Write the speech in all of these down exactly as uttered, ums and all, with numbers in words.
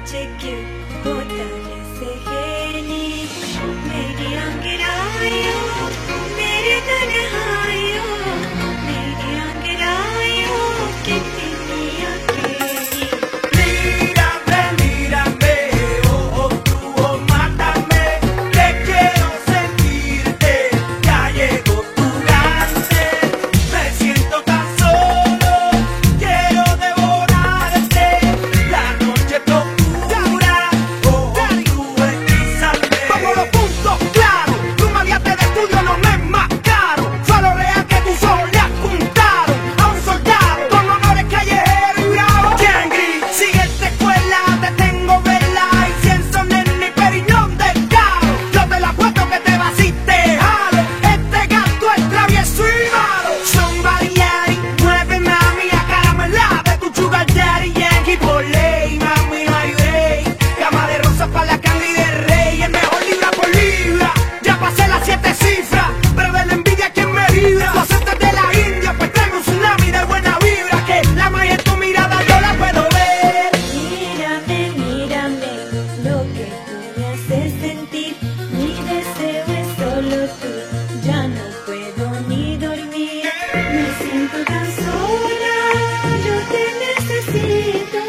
check होता सहेली मेरी अंगड़ाइयों मेरे तन्हाइयों मेरी अंगड़ाइयों कितनी अकेली Mírame, mírame, oh, oh, tú, oh, mátame, que quiero sentirte, ya llegó tu gante, me siento tan solo, quiero devorarte, la noche procura, oh, oh, tú hechizarme. Pongo los puntos claros, tu maleante de estudio no me es más caro, fue lo real que tus ojos le apuntaron a un soldado con honores callejeros y bravos. Tiangri, sigue esta escuela, te tengo vela, incienso, nene y periñón del caro. Yo te la apuesto que te vas y te jalo, este gato es travieso y malo. Somebody daddy, mueve mami a caramela de tu sugar daddy, Yankee por ley, mami no hay rey. Cama de rosas para la Candy del rey, el mejor libra por libra, ya pasé las siete cifras, pero de la envidia quien me vibra. Los entes de la India pues traigo un tsunami de buena vibra, que la magia en tu mirada yo la puedo ver. mírame mírame lo que tú me haces sentir mi deseo es solo tú ya no puedo ni dormir me siento tan sola yo te necesito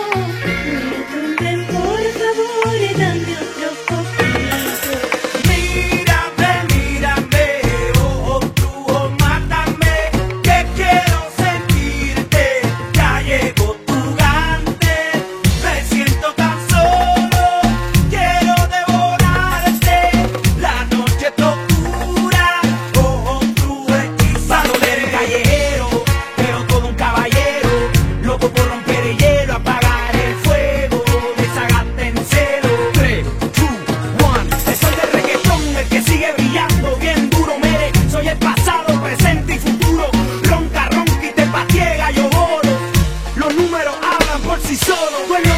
ven por favor dame otro poquito Mírame, mírame, oh, oh, tú, oh, mátame, que quiero sentirte, ya llegó tu gante, me siento tan solo, quiero devorarte, la noche procura, oh, oh, tú hechizarme. Eres callejero, pero todo un caballero, loco por romper el hielo, apagar el fuego, desagarte en celo. tres, dos, uno, soy del reggaetón, el que sigue brillando bien duro, mere, soy el pasado, presente y futuro, ronca, ronca y te patiega, yo oro, los números hablan por sí solos, dueño